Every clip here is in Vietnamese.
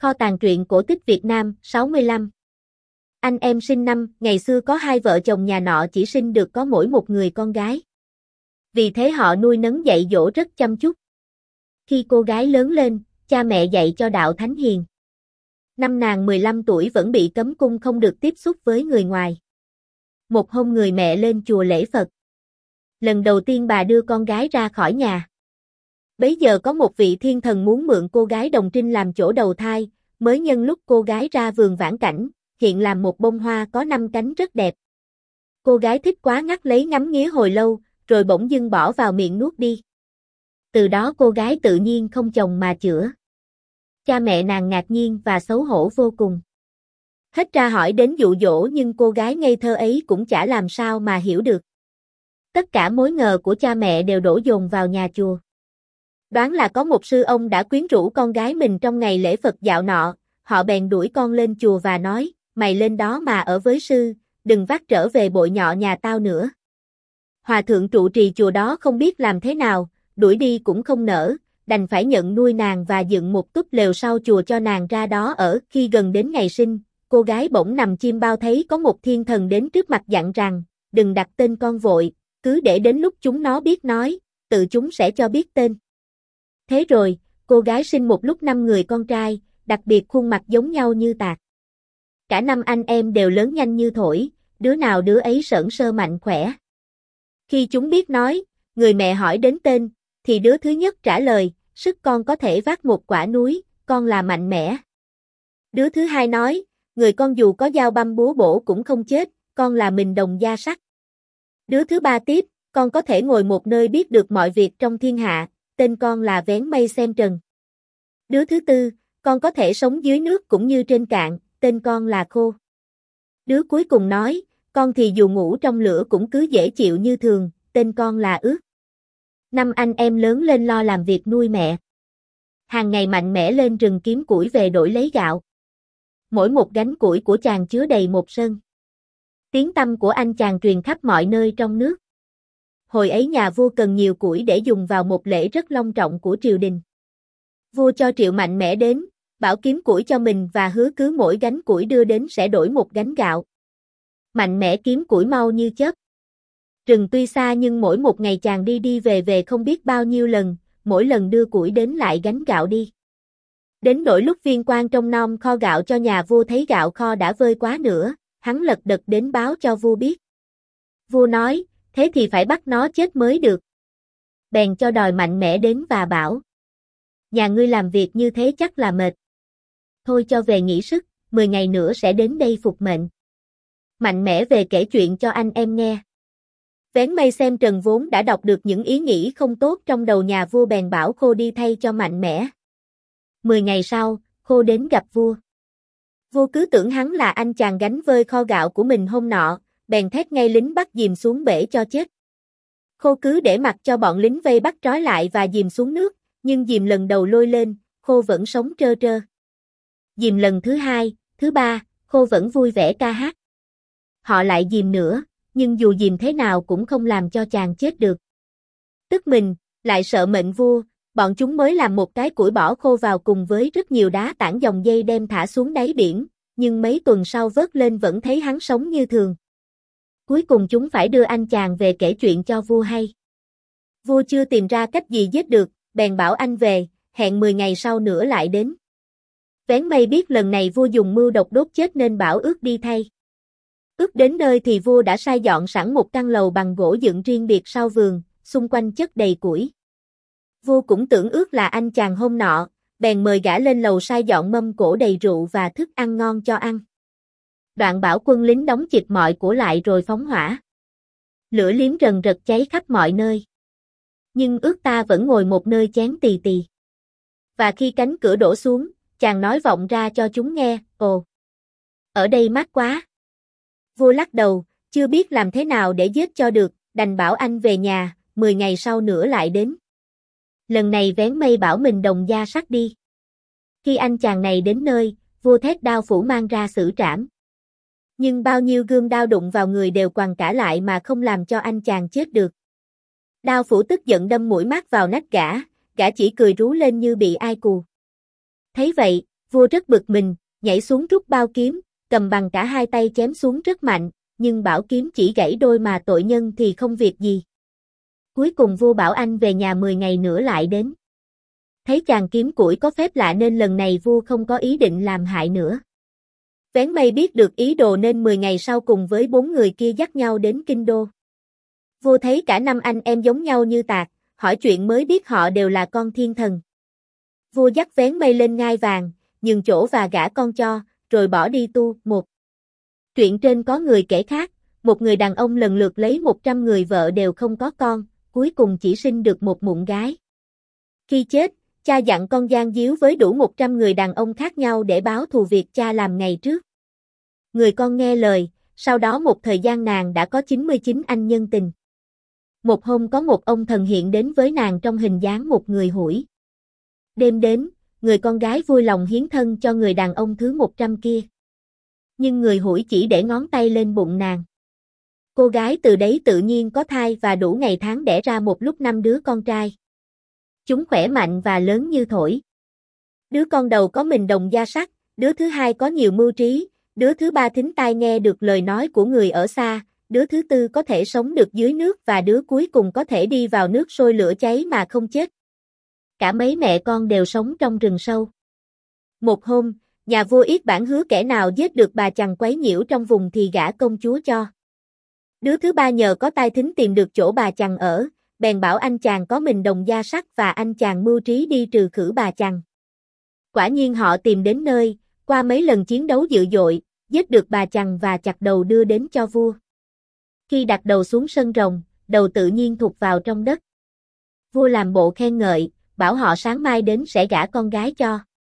Kho tàng truyện cổ tích Việt Nam, 65. Anh em sinh năm, ngày xưa có hai vợ chồng nhà nọ chỉ sinh được có mỗi một người con gái. Vì thế họ nuôi nấng dạy dỗ rất chăm chút. Khi cô gái lớn lên, cha mẹ dạy cho đạo thánh hiền. Năm nàng 15 tuổi vẫn bị cấm cung không được tiếp xúc với người ngoài. Một hôm người mẹ lên chùa lễ Phật. Lần đầu tiên bà đưa con gái ra khỏi nhà. Bấy giờ có một vị thiên thần muốn mượn cô gái Đồng Trinh làm chỗ đầu thai, mới nhân lúc cô gái ra vườn vãn cảnh, hiện làm một bông hoa có 5 cánh rất đẹp. Cô gái thích quá ngắt lấy ngắm nghía hồi lâu, rồi bỗng dưng bỏ vào miệng nuốt đi. Từ đó cô gái tự nhiên không chồng mà chữa. Cha mẹ nàng ngạc nhiên và xấu hổ vô cùng. Hết ra hỏi đến dụ dỗ nhưng cô gái ngây thơ ấy cũng chả làm sao mà hiểu được. Tất cả mối ngờ của cha mẹ đều đổ dồn vào nhà chùa. Đoán là có một sư ông đã quyến rũ con gái mình trong ngày lễ Phật dạo nọ, họ bèn đuổi con lên chùa và nói, mày lên đó mà ở với sư, đừng vác trở về bội nhọ nhà tao nữa. Hòa thượng trụ trì chùa đó không biết làm thế nào, đuổi đi cũng không nỡ, đành phải nhận nuôi nàng và dựng một túp lều sau chùa cho nàng ra đó ở. Khi gần đến ngày sinh, cô gái bỗng nằm chim bao thấy có một thiên thần đến trước mặt dặn rằng, đừng đặt tên con vội, cứ để đến lúc chúng nó biết nói, tự chúng sẽ cho biết tên. Thế rồi, cô gái sinh một lúc 5 người con trai, đặc biệt khuôn mặt giống nhau như tạc. Cả 5 anh em đều lớn nhanh như thổi, đứa nào đứa ấy sởn sơ mạnh khỏe. Khi chúng biết nói, người mẹ hỏi đến tên, thì đứa thứ nhất trả lời, sức con có thể vác một quả núi, con là mạnh mẽ. Đứa thứ hai nói, người con dù có dao băm búa bổ cũng không chết, con là mình đồng da sắt. Đứa thứ ba tiếp, con có thể ngồi một nơi biết được mọi việc trong thiên hạ, tên con là vén mây xem trần. Đứa thứ tư, con có thể sống dưới nước cũng như trên cạn, tên con là khô. Đứa cuối cùng nói, con thì dù ngủ trong lửa cũng cứ dễ chịu như thường, tên con là ướt. 5 anh em lớn lên lo làm việc nuôi mẹ. Hàng ngày mạnh mẽ lên rừng kiếm củi về đổi lấy gạo. Mỗi một gánh củi của chàng chứa đầy một sân. Tiếng tăm của anh chàng truyền khắp mọi nơi trong nước. Hồi ấy nhà vua cần nhiều củi để dùng vào một lễ rất long trọng của triều đình. Vua cho triệu mạnh mẽ đến, bảo kiếm củi cho mình và hứa cứ mỗi gánh củi đưa đến sẽ đổi một gánh gạo. Mạnh mẽ kiếm củi mau như chớp. Rừng tuy xa nhưng mỗi một ngày chàng đi đi về về không biết bao nhiêu lần, mỗi lần đưa củi đến lại gánh gạo đi. Đến nỗi lúc viên quan trông nom kho gạo cho nhà vua thấy gạo kho đã vơi quá nữa, hắn lật đật đến báo cho vua biết. Vua nói, thế thì phải bắt nó chết mới được. Bèn cho đòi mạnh mẽ đến và bảo. Nhà ngươi làm việc như thế chắc là mệt. Thôi cho về nghỉ sức, 10 ngày nữa sẽ đến đây phục mệnh. Mạnh mẽ về kể chuyện cho anh em nghe. Vén mây xem trần vốn đã đọc được những ý nghĩ không tốt trong đầu nhà vua bèn bảo Khô đi thay cho mạnh mẽ. 10 ngày sau, Khô đến gặp vua. Vua cứ tưởng hắn là anh chàng gánh vơi kho gạo của mình hôm nọ, bèn thét ngay lính bắt dìm xuống bể cho chết. Khô cứ để mặc cho bọn lính vây bắt trói lại và dìm xuống nước, nhưng dìm lần đầu lôi lên, Khô vẫn sống trơ trơ. Dìm lần thứ hai, thứ ba, Khô vẫn vui vẻ ca hát. Họ lại dìm nữa, nhưng dù dìm thế nào cũng không làm cho chàng chết được. Tức mình, lại sợ mệnh vua, bọn chúng mới làm một cái củi bỏ Khô vào cùng với rất nhiều đá tảng dòng dây đem thả xuống đáy biển, nhưng mấy tuần sau vớt lên vẫn thấy hắn sống như thường. Cuối cùng chúng phải đưa anh chàng về kể chuyện cho vua hay. Vua chưa tìm ra cách gì giết được, bèn bảo anh về, hẹn 10 ngày sau nữa lại đến. Vén mây biết lần này vua dùng mưu độc đốt chết nên bảo Ước đi thay. Ước đến nơi thì vua đã sai dọn sẵn một căn lầu bằng gỗ dựng riêng biệt sau vườn, xung quanh chất đầy củi. Vua cũng tưởng Ước là anh chàng hôm nọ, bèn mời gã lên lầu sai dọn mâm cỗ đầy rượu và thức ăn ngon cho ăn. Đoạn bảo quân lính đóng chịch mọi của lại rồi phóng hỏa. Lửa liếm rần rật cháy khắp mọi nơi. Nhưng Ước ta vẫn ngồi một nơi chén tì tì. Và khi cánh cửa đổ xuống, chàng nói vọng ra cho chúng nghe, ồ, ở đây mát quá. Vua lắc đầu, chưa biết làm thế nào để giết cho được, đành bảo anh về nhà, 10 ngày sau nữa lại đến. Lần này vén mây bảo mình đồng da sắt đi. Khi anh chàng này đến nơi, vua thét đao phủ mang ra xử trảm. Nhưng bao nhiêu gươm đao đụng vào người đều quằn cả lại mà không làm cho anh chàng chết được. Đao phủ tức giận đâm mũi mắt vào nách gã chỉ cười rú lên như bị ai cù. Thấy vậy, Vua rất bực mình, nhảy xuống rút bao kiếm, cầm bằng cả hai tay chém xuống rất mạnh, nhưng bảo kiếm chỉ gãy đôi mà tội nhân thì không việc gì. Cuối cùng vua bảo anh về nhà 10 ngày nữa lại đến. Thấy chàng kiếm củi có phép lạ nên lần này vua không có ý định làm hại nữa. Vén Mây biết được ý đồ nên 10 ngày sau cùng với 4 người kia dắt nhau đến kinh đô. Vua thấy cả 5 anh em giống nhau như tạc, hỏi chuyện mới biết họ đều là con thiên thần. Vua dắt Vén Mây lên ngai vàng, nhường chỗ và gả con cho, rồi bỏ đi tu. Một Truyện trên có người kể khác, một người đàn ông lần lượt lấy 100 người vợ đều không có con, cuối cùng chỉ sinh được một mụn gái. Khi chết, cha dặn con gian díu với đủ 100 người đàn ông khác nhau để báo thù việc cha làm ngày trước. Người con nghe lời, sau đó một thời gian nàng đã có 99 anh nhân tình. Một hôm có một ông thần hiện đến với nàng trong hình dáng một người hủi. Đêm đến, người con gái vui lòng hiến thân cho người đàn ông thứ 100 kia. Nhưng người hủi chỉ để ngón tay lên bụng nàng. Cô gái từ đấy tự nhiên có thai và đủ ngày tháng đẻ ra một lúc 5 đứa con trai. Chúng khỏe mạnh và lớn như thổi. Đứa con đầu có mình đồng da sắt, đứa thứ hai có nhiều mưu trí, đứa thứ ba thính tai nghe được lời nói của người ở xa, đứa thứ tư có thể sống được dưới nước và đứa cuối cùng có thể đi vào nước sôi lửa cháy mà không chết. Cả mấy mẹ con đều sống trong rừng sâu. Một hôm, nhà vua Yết Bản hứa kẻ nào giết được bà chằn quấy nhiễu trong vùng thì gả công chúa cho. Đứa thứ ba nhờ có tai thính tìm được chỗ bà chằn ở, bèn bảo anh chàng có mình đồng da sắt và anh chàng mưu trí đi trừ khử bà chằn. Quả nhiên họ tìm đến nơi, qua mấy lần chiến đấu dữ dội, giết được bà chằn và chặt đầu đưa đến cho vua. Khi đặt đầu xuống sân rồng, đầu tự nhiên thụt vào trong đất. Vua làm bộ khen ngợi, bảo họ sáng mai đến sẽ gả con gái cho.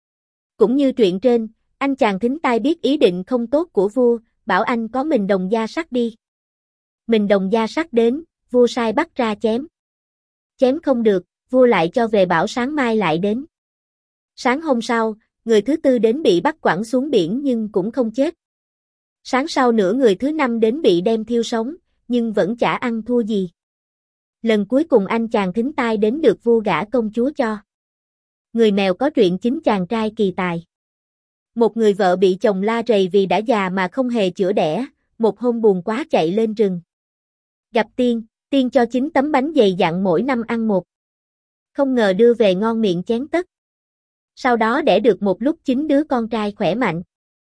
Cũng như truyện trên, anh chàng thính tai biết ý định không tốt của vua, bảo anh có mình đồng da sắt đi. Mình đồng da sắt đến, vua sai bắt ra chém. Chém không được, vua lại cho về bảo sáng mai lại đến. Sáng hôm sau, người thứ tư đến bị bắt quẳng xuống biển nhưng cũng không chết. Sáng sau nữa người thứ năm đến bị đem thiêu sống, nhưng vẫn chả ăn thua gì. Lần cuối cùng anh chàng thính tai đến được vua gả công chúa cho. Người mèo có truyện chính chàng trai kỳ tài. Một người vợ bị chồng la rầy vì đã già mà không hề chữa đẻ, một hôm buồn quá chạy lên rừng. Gặp tiên, tiên cho 9 tấm bánh dày dặn mỗi năm ăn một. Không ngờ đưa về ngon miệng chén tất. Sau đó đẻ được một lúc 9 đứa con trai khỏe mạnh.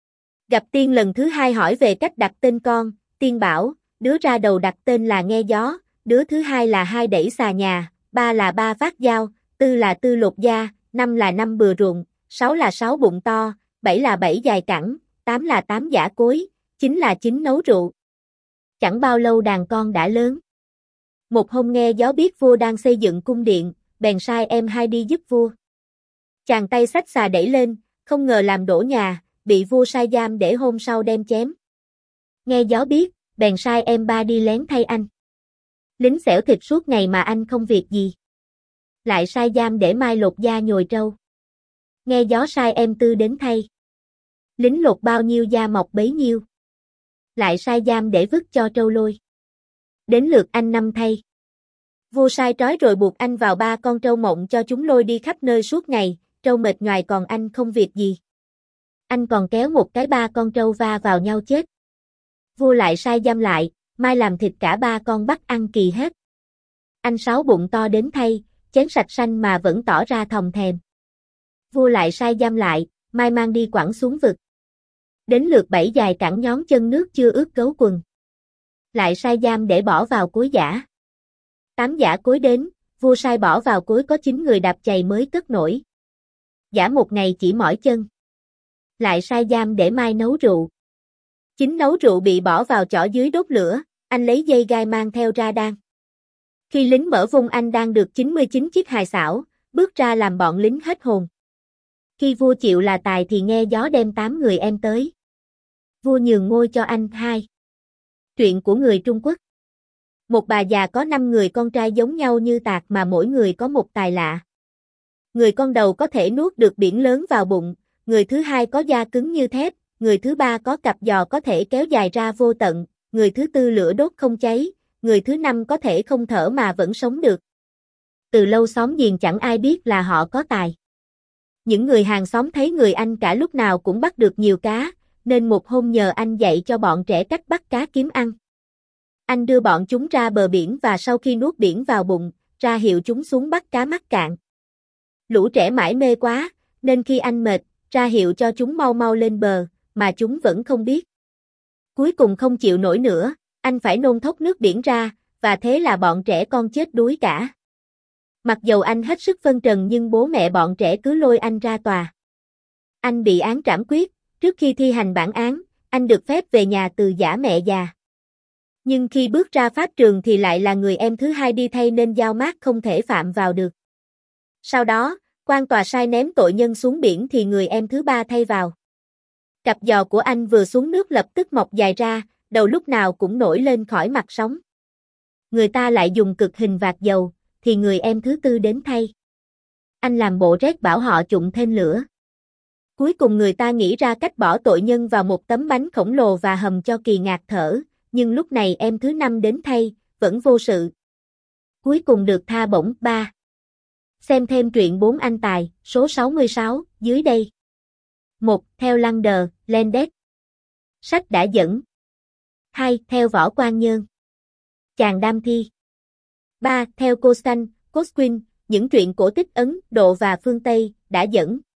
Gặp tiên lần thứ hai hỏi về cách đặt tên con, tiên bảo, đứa ra đầu đặt tên là Nghe Gió, đứa thứ hai là Hai Đẩy Xà Nhà, ba là Ba Phát Dao, tư là Tư Lột Da, năm là Năm Bừa Ruộng, 6 là 6 Bụng To, 7 là 7 Dài Cẳng, 8 là 8 Giã Cối, 9 là 9 Nấu Rượu. Chẳng bao lâu đàn con đã lớn. Một hôm Nghe Gió biết vua đang xây dựng cung điện, bèn sai em hai đi giúp vua. Chàng tay xách xà đẩy lên, không ngờ làm đổ nhà, bị vua sai giam để hôm sau đem chém. Nghe Gió biết, bèn sai em ba đi lén thay anh. Lính xẻo thịt suốt ngày mà anh không việc gì. Lại sai giam để mai lột da nhồi trâu. Nghe Gió sai em tư đến thay. Lính lột bao nhiêu da mọc bấy nhiêu. Lại sai giam để vứt cho trâu lôi. Đến lượt anh năm thay. Vua sai trói rồi buộc anh vào 3 con trâu mộng cho chúng lôi đi khắp nơi suốt ngày, trâu mệt nhoài còn anh không việc gì. Anh còn kéo một cái 3 con trâu va vào nhau chết. Vua lại sai giam lại, mai làm thịt cả 3 con bắt ăn kỳ hết. Anh 6 Bụng To đến thay, chén sạch xanh mà vẫn tỏ ra thòng thèm. Vua lại sai giam lại, mai mang đi quẳng xuống vực. Đến lượt 7 Dài Cẳng nhón chân nước chưa ướt gấu quần. Lại sai giam để bỏ vào cối giã. 8 giã cối đến, vua sai bỏ vào cối có 9 người đạp chày mới cất nổi. Giã một ngày chỉ mỏi chân. Lại sai giam để mai nấu rượu. 9 nấu rượu bị bỏ vào chõ dưới đốt lửa, anh lấy dây gai mang theo ra đan. Khi lính mở vung anh đang được 99 chiếc hài xảo, bước ra làm bọn lính hết hồn. Khi vua chịu là tài thì Nghe Gió đem 8 người em tới. Vua nhường ngôi cho anh hai. Truyện của người Trung Quốc. Một bà già có 5 người con trai giống nhau như tạc mà mỗi người có một tài lạ. Người con đầu có thể nuốt được biển lớn vào bụng, người thứ hai có da cứng như thép, người thứ ba có cặp giò có thể kéo dài ra vô tận, người thứ tư lửa đốt không cháy, người thứ năm có thể không thở mà vẫn sống được. Từ lâu xóm giềng chẳng ai biết là họ có tài. Những người hàng xóm thấy người anh cả lúc nào cũng bắt được nhiều cá, nên một hôm nhờ anh dạy cho bọn trẻ cách bắt cá kiếm ăn. Anh đưa bọn chúng ra bờ biển và sau khi nuốt biển vào bụng, ra hiệu chúng xuống bắt cá mắc cạn. Lũ trẻ mải mê quá, nên khi anh mệt, ra hiệu cho chúng mau mau lên bờ, mà chúng vẫn không biết. Cuối cùng không chịu nổi nữa, anh phải nôn thốc nước biển ra, và thế là bọn trẻ con chết đuối cả. Mặc dầu anh hết sức phân trần nhưng bố mẹ bọn trẻ cứ lôi anh ra tòa. Anh bị án trảm quyết, trước khi thi hành bản án, anh được phép về nhà từ giã mẹ già. Nhưng khi bước ra pháp trường thì lại là người em thứ hai đi thay nên dao mát không thể phạm vào được. Sau đó, quan tòa sai ném tội nhân xuống biển thì người em thứ ba thay vào. Cặp giò của anh vừa xuống nước lập tức mọc dài ra, đầu lúc nào cũng nổi lên khỏi mặt sóng. Người ta lại dùng cực hình vạc dầu, thì người em thứ tư đến thay. Anh làm bộ rét bảo họ trụng thêm lửa. Cuối cùng người ta nghĩ ra cách bỏ tội nhân vào một tấm bánh khổng lồ và hầm cho kỳ ngạt thở, nhưng lúc này em thứ năm đến thay, vẫn vô sự. Cuối cùng được tha bổng 3. Xem thêm truyện 4 anh tài, số 66, dưới đây. 1. Theo Lander, Landet. Sách đã dẫn. 2. Theo Võ Quang Nhơn. Chàng đam thi. 3. Theo Costan, Cosquin, những truyện cổ tích Ấn Độ và phương Tây, đã dẫn.